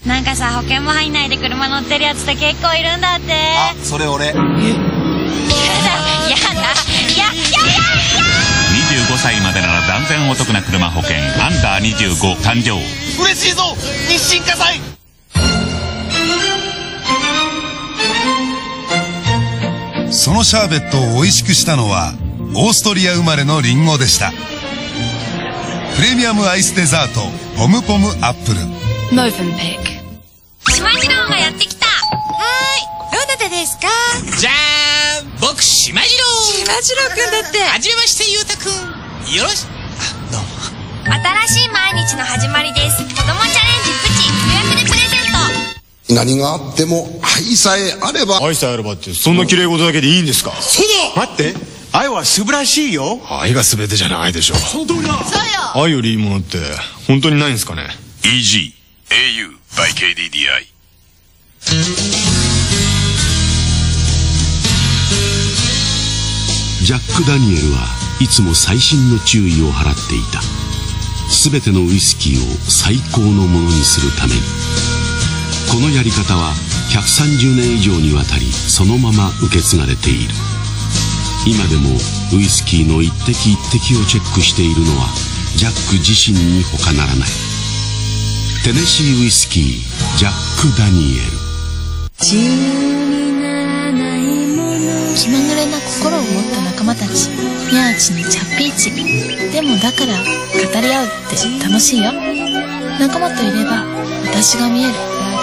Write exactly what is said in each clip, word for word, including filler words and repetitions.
なんかさ、保険も入んないで車乗ってるやつって結構いるんだって。 あ、それ俺。え？やだ、 やだ、や、や、や、や、 にじゅうごさいまでなら断然お得な車保険アンダーにじゅうご誕生。 嬉しいぞ、日清火災。 そのシャーベットを美味しくしたのはオーストリア生まれのリンゴでした。プレミアムアイスデザートポムポムアップル。 モーフンペック。島次郎がやってきた。 はーい、どなたですか？ じゃーん、僕島次郎。 島次郎くんだって。 はじめまして、ゆうたくん。よろしあ、どうも。 新しい毎日の始まりです。子供チャレンジプチ予約でプレゼント。 何があっても愛さえあれば。 愛さえあればってそんな綺麗事だけでいいんですか？ そうだ。 待って、愛は素晴らしいよ。愛が全てじゃないでしょ。 その通りだ。 そうよ。 愛よりいいものって本当にないんですかね？ イージー エーユー by ケーディーディーアイ。 ジャック・ダニエルはいつも細心の注意を払っていた。すべてのウイスキーを最高のものにするために。このやり方はひゃくさんじゅうねん以上にわたりそのまま受け継がれている。今でもウイスキーの一滴一滴をチェックしているのはジャック自身に他ならない。テネシーウイスキージャック・ダニエル。 気まぐれな心を持った仲間たち、ニャーチにチャッピーチ。でもだから語り合うって楽しいよ。仲間といれば私が見える。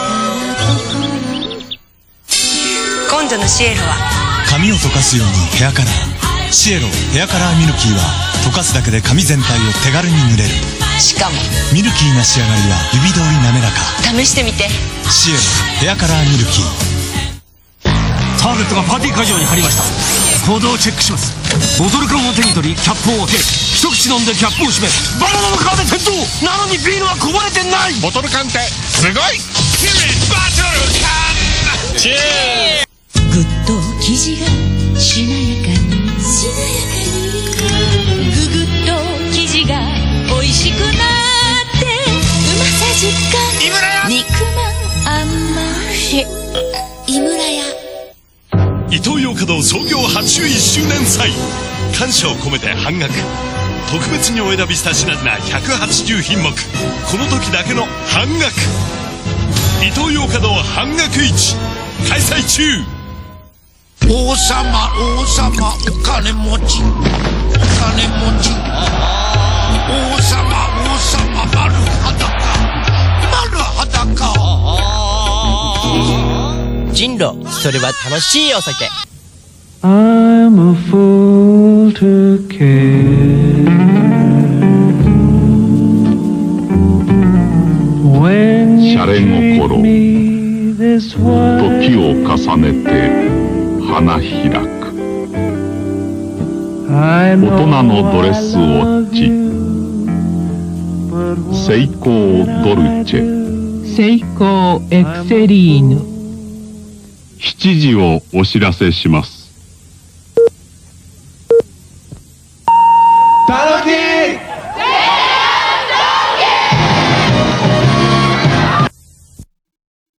今度のシエロは髪を溶かすようにヘアカラー。シエロヘアカラーミルキーは溶かすだけで髪全体を手軽に塗れる。 しかもミルキーな仕上がりは指通り滑らか。 試してみて。 シエロヘアカラーミルキー。 ターゲットがパーティー会場に入りました。行動をチェックします。ボトル缶を手に取りキャップを開け、一口飲んでキャップを閉め、バナナの皮で転倒。なのにビールはこぼれてない。 ボトル缶ってすごい。バトル缶チェー。 ぐっと生地がしなやかにしなやかにぐぐっと生地が美味しくなってうまさ実感。 井村屋肉まん甘い井村屋。 イトーヨーカドー創業はちじゅういっしゅうねん祭。感謝を込めて半額。特別にお選びした品々ひゃくはちじゅうひんもく。この時だけの半額。イトーヨーカドー半額市開催中。 王様王様お金持ちお金持ち。王様王様丸裸丸裸。 人狼、それは楽しいお酒。 I'm a fool to care when シャレ心時を重ねて花開く。大人のドレスウォッチセイコードルチェセイコーエクセリーヌ。 しちじをお知らせします。 タロティー